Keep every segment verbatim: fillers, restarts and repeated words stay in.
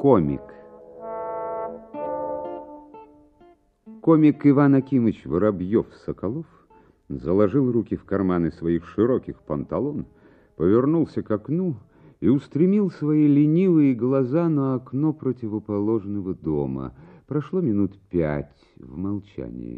Комик. Комик Иван Акимыч Воробьев-Соколов заложил руки в карманы своих широких панталон, повернулся к окну и устремил свои ленивые глаза на окно противоположного дома. Прошло минут пять в молчании.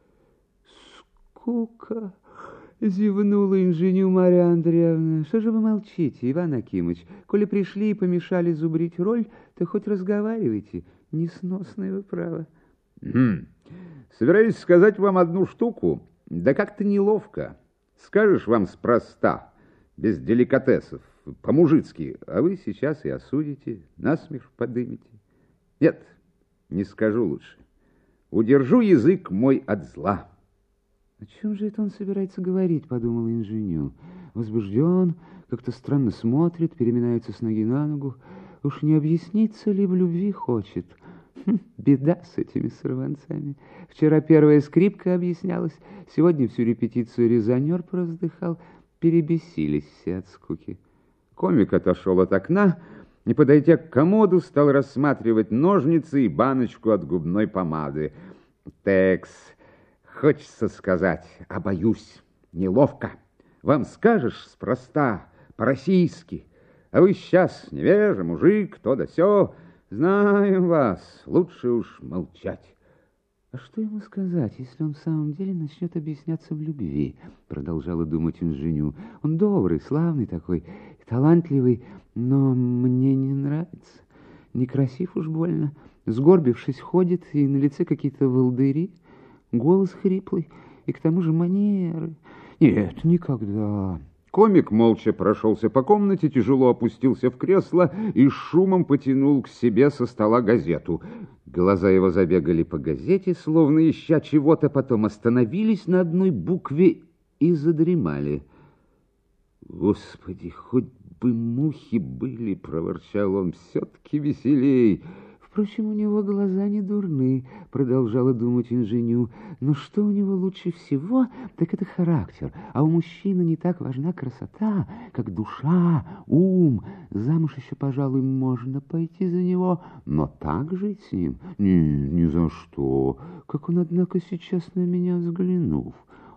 «Скука!» — зевнула инженю Марья Андреевна. «Что же вы молчите, Иван Акимыч? Коли пришли и помешали зубрить роль, то хоть разговаривайте. Несносное вы право». Хм. Собираюсь сказать вам одну штуку, да как-то неловко. Скажешь вам спроста, без деликатесов, по-мужицки, а вы сейчас и осудите, насмех подымете. Нет, не скажу лучше. Удержу язык мой от зла. «О чем же это он собирается говорить?» — подумала инженю. Возбужден, как-то странно смотрит, переминается с ноги на ногу. Уж не объясниться ли в любви хочет? Хм, беда с этими сорванцами. Вчера первая скрипка объяснялась, сегодня всю репетицию резонер провздыхал. Перебесились все от скуки. Комик отошел от окна и, подойдя к комоду, стал рассматривать ножницы и баночку от губной помады. Текс, хочется сказать, а боюсь, неловко. Вам скажешь спроста, по-российски, а вы сейчас невежа, мужик, то да сё. Знаем вас, лучше уж молчать. «А что ему сказать, если он в самом деле начнет объясняться в любви?» — продолжала думать инженю. «Он добрый, славный такой, талантливый, но мне не нравится. Некрасив уж больно. Сгорбившись ходит, и на лице какие-то волдыри, голос хриплый, и к тому же манеры. Нет, никогда». Комик молча прошелся по комнате, тяжело опустился в кресло и шумом потянул к себе со стола газету. Глаза его забегали по газете, словно ища чего-то, потом остановились на одной букве и задремали. «Господи, хоть бы мухи были!» — проворчал он, — «все-таки веселей». «Впрочем, у него глаза не дурны», — продолжала думать инженю. «Но что у него лучше всего, так это характер. А у мужчины не так важна красота, как душа, ум. Замуж еще, пожалуй, можно пойти за него, но так жить с ним? Ни, ни за что. Как он, однако, сейчас на меня взглянув.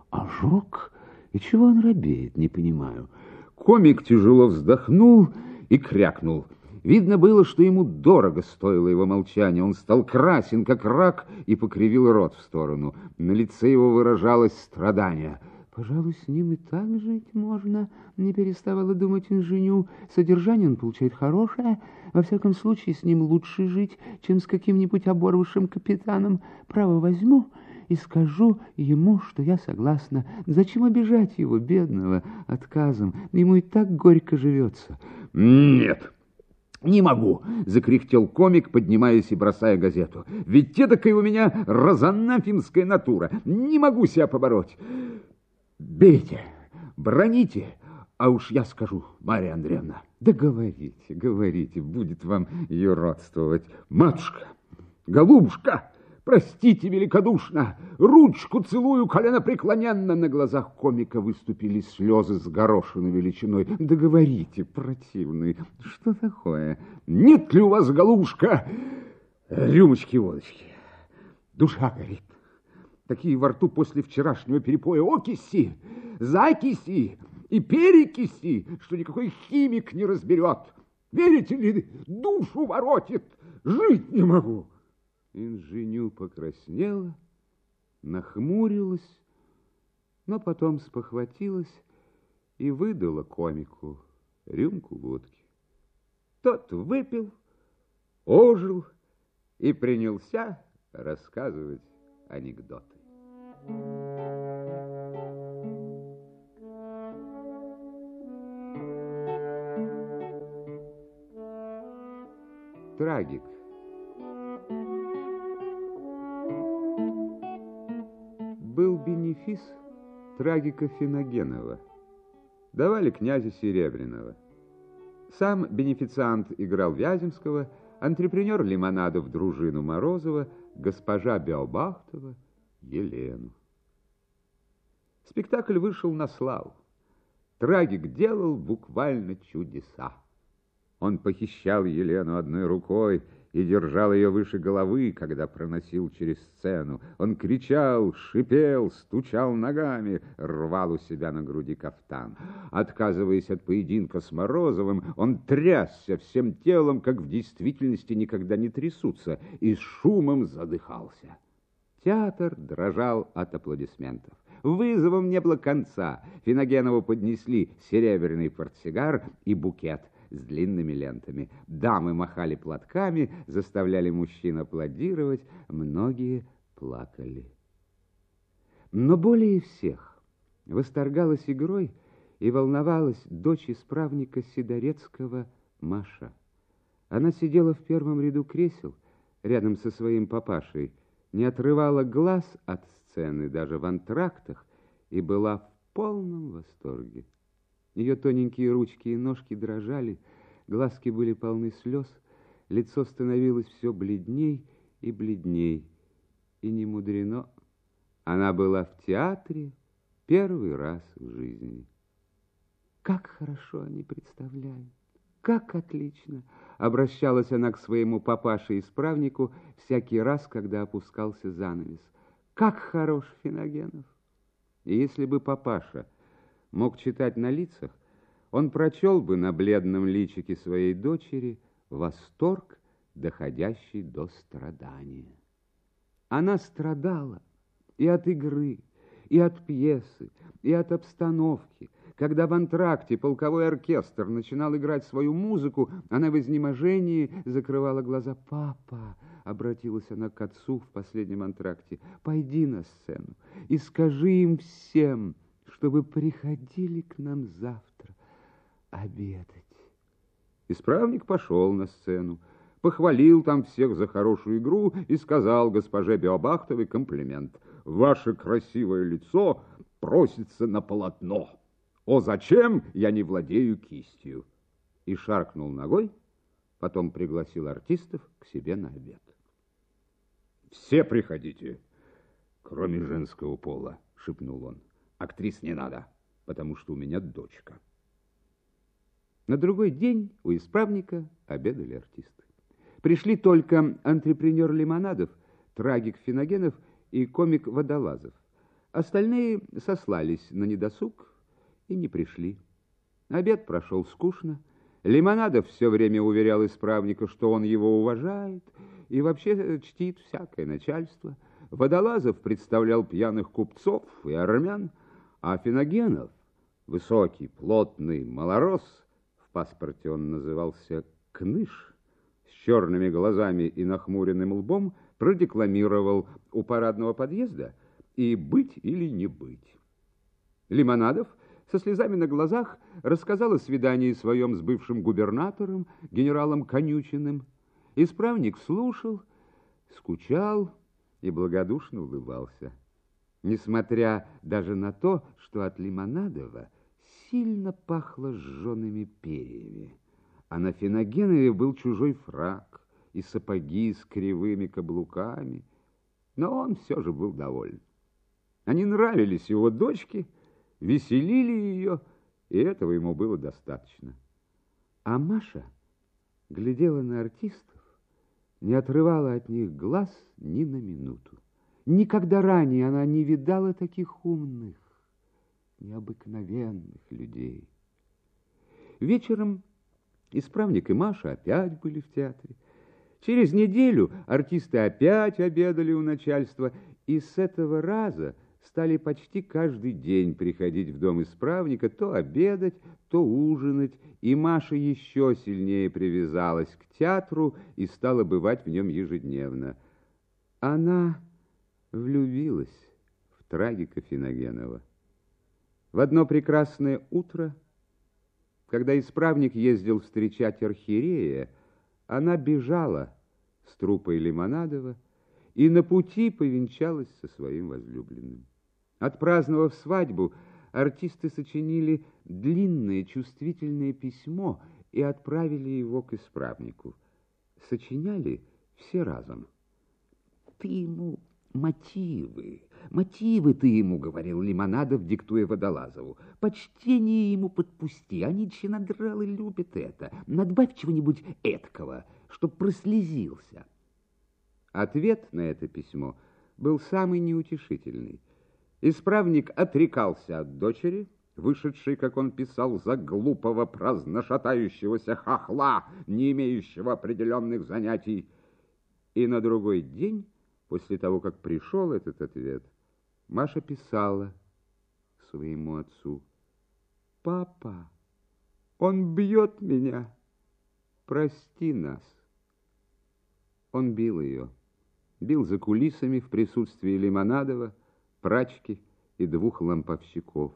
Ожог? И чего он робеет, не понимаю». Комик тяжело вздохнул и крякнул. Видно было, что ему дорого стоило его молчание. Он стал красен, как рак, и покривил рот в сторону. На лице его выражалось страдание. «Пожалуй, с ним и так жить можно», — не переставала думать инженю. «Содержание он получает хорошее. Во всяком случае, с ним лучше жить, чем с каким-нибудь оборвавшим капитаном. Право возьму и скажу ему, что я согласна. Зачем обижать его, бедного, отказом? Ему и так горько живется». «Нет». «Не могу!» — закряхтел комик, поднимаясь и бросая газету. «Ведь эдакая у меня разанафимская натура. Не могу себя побороть. Бейте, броните, а уж я скажу, Марья Андреевна». «Да говорите, говорите, будет вам ее родствовать». «Матушка, голубушка, простите великодушно, ручку целую коленопреклоненно». На глазах комика выступили слезы с горошиной величиной. «Да говорите, противный, что такое?» «Нет ли у вас, голубушка, рюмочки-водочки? Душа горит. Такие во рту после вчерашнего перепоя окиси, закиси и перекиси, что никакой химик не разберет. Верите ли, душу воротит, жить не могу». Инженю покраснела, нахмурилась, но потом спохватилась и выдала комику рюмку водки. Тот выпил, ожил и принялся рассказывать анекдоты. Трагик. Был бенефис трагика Финогенова. Давали князя Серебряного. Сам бенефициант играл Вяземского, антрепренер Лимонадов дружину Морозова, госпожа Беобахтова Елену. Спектакль вышел на славу. Трагик делал буквально чудеса. Он похищал Елену одной рукой и держал ее выше головы, когда проносил через сцену. Он кричал, шипел, стучал ногами, рвал у себя на груди кафтан. Отказываясь от поединка с Морозовым, он трясся всем телом, как в действительности никогда не трясутся, и с шумом задыхался. Театр дрожал от аплодисментов. Вызовом не было конца. Финогенову поднесли серебряный портсигар и букет с длинными лентами. Дамы махали платками, заставляли мужчин аплодировать, многие плакали. Но более всех восторгалась игрой и волновалась дочь исправника Сидорецкого Маша. Она сидела в первом ряду кресел, рядом со своим папашей, не отрывала глаз от сцены даже в антрактах и была в полном восторге. Ее тоненькие ручки и ножки дрожали, глазки были полны слез, лицо становилось все бледней и бледней. И не мудрено, она была в театре первый раз в жизни. Как хорошо они представляют, как отлично! Обращалась она к своему папаше-исправнику всякий раз, когда опускался занавес. Как хорош Финогенов! И если бы папаша мог читать на лицах, он прочел бы на бледном личике своей дочери восторг, доходящий до страдания. Она страдала и от игры, и от пьесы, и от обстановки. Когда в антракте полковой оркестр начинал играть свою музыку, она в изнеможении закрывала глаза. «Папа!» — обратилась она к отцу в последнем антракте. «Пойди на сцену и скажи им всем, чтобы приходили к нам завтра обедать». Исправник пошел на сцену, похвалил там всех за хорошую игру и сказал госпоже Беобахтовой комплимент. «Ваше красивое лицо просится на полотно. О, зачем я не владею кистью?» И шаркнул ногой, потом пригласил артистов к себе на обед. «Все приходите, кроме женского пола», — шепнул он. «Актрис не надо, потому что у меня дочка». На другой день у исправника обедали артисты. Пришли только антрепренер Лимонадов, трагик Финогенов и комик Водолазов. Остальные сослались на недосуг и не пришли. Обед прошел скучно. Лимонадов все время уверял исправника, что он его уважает и вообще чтит всякое начальство. Водолазов представлял пьяных купцов и армян, а Финогенов, высокий, плотный малорос, в паспорте он назывался Кныш, с черными глазами и нахмуренным лбом, продекламировал у парадного подъезда и «Быть или не быть». Лимонадов со слезами на глазах рассказал о свидании своем с бывшим губернатором, генералом Конючиным. Исправник слушал, скучал и благодушно улыбался. Несмотря даже на то, что от Лимонадова сильно пахло сжёными перьями, а на Финогенове был чужой фрак и сапоги с кривыми каблуками, но он все же был доволен. Они нравились его дочке, веселили ее, и этого ему было достаточно. А Маша глядела на артистов, не отрывала от них глаз ни на минуту. Никогда ранее она не видала таких умных, необыкновенных людей. Вечером исправник и Маша опять были в театре. Через неделю артисты опять обедали у начальства, и с этого раза стали почти каждый день приходить в дом исправника то обедать, то ужинать, и Маша еще сильнее привязалась к театру и стала бывать в нем ежедневно. Она влюбилась в трагика Финогенова. В одно прекрасное утро, когда исправник ездил встречать архиерея, она бежала с труппой Лимонадова и на пути повенчалась со своим возлюбленным. Отпраздновав свадьбу, артисты сочинили длинное чувствительное письмо и отправили его к исправнику. Сочиняли все разом. «Ты ему мотивы, мотивы ты ему, — говорил Лимонадов, диктуя Водолазову. — Почтение ему подпусти, они чинодралы любят это. Надбавь чего-нибудь эткого. чтоб прослезился. Ответ на это письмо был самый неутешительный. Исправник отрекался от дочери, вышедшей, как он писал, за глупого, праздно шатающегося хохла, не имеющего определенных занятий. И на другой день, после того, как пришел этот ответ, Маша писала своему отцу: «Папа, он бьет меня, прости нас». Он бил ее, бил за кулисами в присутствии Лимонадова, прачки и двух ламповщиков.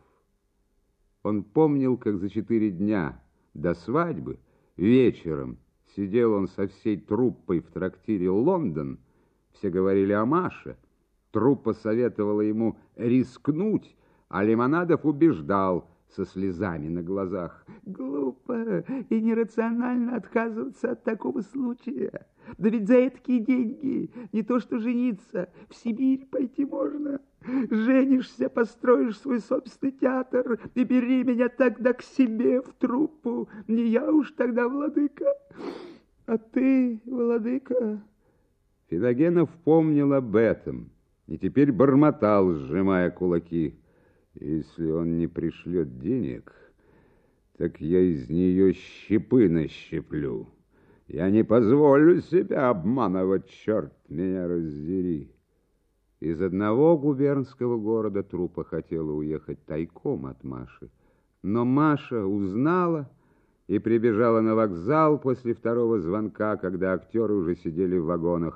Он помнил, как за четыре дня до свадьбы вечером сидел он со всей труппой в трактире «Лондон». Все говорили о Маше. Труппа советовала ему рискнуть, а Лимонадов убеждал со слезами на глазах: «Глупо и нерационально отказываться от такого случая. Да ведь за такие деньги не то что жениться, в Сибирь пойти можно. Женишься, построишь свой собственный театр и бери меня тогда к себе в труппу. Не я уж тогда владыка, а ты владыка». Финогенов помнил об этом и теперь бормотал, сжимая кулаки: «Если он не пришлет денег, так я из нее щепы нащеплю. Я не позволю себя обманывать, черт меня раздери». Из одного губернского города труппа хотела уехать тайком от Маши, но Маша узнала и прибежала на вокзал после второго звонка, когда актеры уже сидели в вагонах.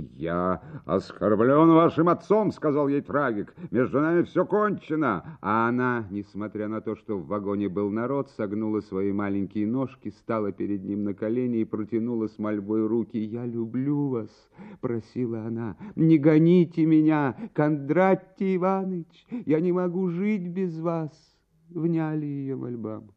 «Я оскорблен вашим отцом», — сказал ей трагик. «Между нами все кончено». А она, несмотря на то, что в вагоне был народ, согнула свои маленькие ножки, стала перед ним на колени и протянула с мольбой руки. «Я люблю вас», — просила она. «Не гоните меня, Кондратий Иваныч, я не могу жить без вас». Вняли ее мольбам.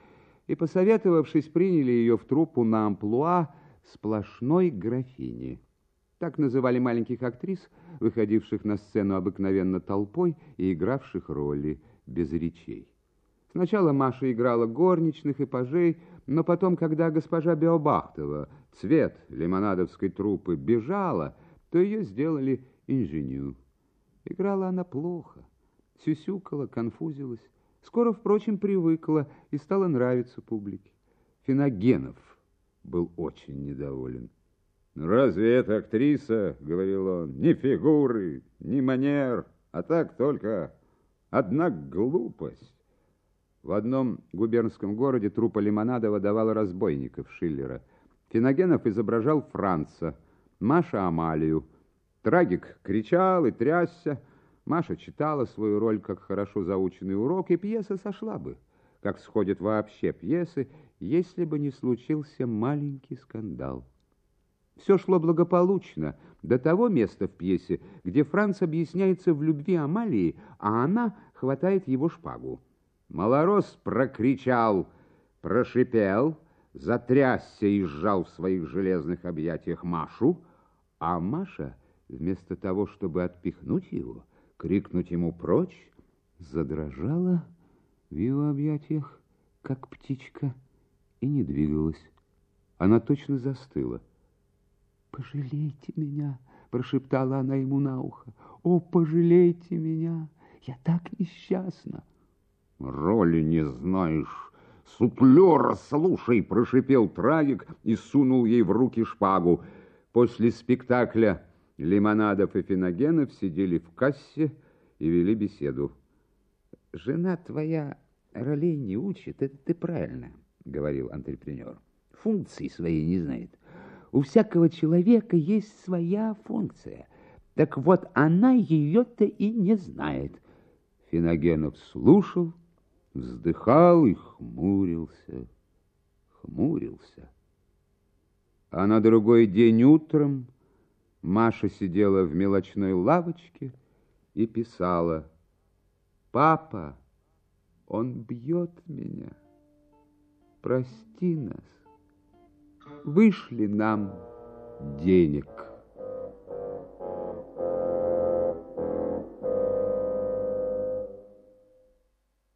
И, посоветовавшись, приняли ее в труппу на амплуа сплошной графини. Так называли маленьких актрис, выходивших на сцену обыкновенно толпой и игравших роли без речей. Сначала Маша играла горничных и пажей, но потом, когда госпожа Беобахтова, цвет лимонадовской труппы, бежала, то ее сделали инженю. Играла она плохо, сюсюкала, конфузилась. Скоро, впрочем, привыкла и стала нравиться публике. Финогенов был очень недоволен. «Разве это актриса, — говорил он, — ни фигуры, ни манер, а так только одна глупость». В одном губернском городе труппа Лимонадова давала разбойников Шиллера. Финогенов изображал Франца, Маша — Амалию. Трагик кричал и трясся. Маша читала свою роль как хорошо заученный урок, и пьеса сошла бы, как сходят вообще пьесы, если бы не случился маленький скандал. Все шло благополучно до того места в пьесе, где Франц объясняется в любви Амалии, а она хватает его шпагу. Малорос прокричал, прошипел, затрясся и сжал в своих железных объятиях Машу, а Маша, вместо того, чтобы отпихнуть его, крикнуть ему прочь, задрожала в его объятиях, как птичка, и не двигалась. Она точно застыла. «Пожалейте меня!» — прошептала она ему на ухо. «О, пожалейте меня! Я так несчастна!» «Роли не знаешь, суплера, слушай!» — прошипел трагик и сунул ей в руки шпагу. После спектакля Лимонадов и Финогенов сидели в кассе и вели беседу. «Жена твоя ролей не учит, это ты правильно», — говорил антрепренер. «Функции своей не знает. У всякого человека есть своя функция. Так вот, она ее-то и не знает». Финогенов слушал, вздыхал и хмурился, хмурился. А на другой день утром Маша сидела в мелочной лавочке и писала: «Папа, он бьет меня. Прости нас. Вышли нам денег».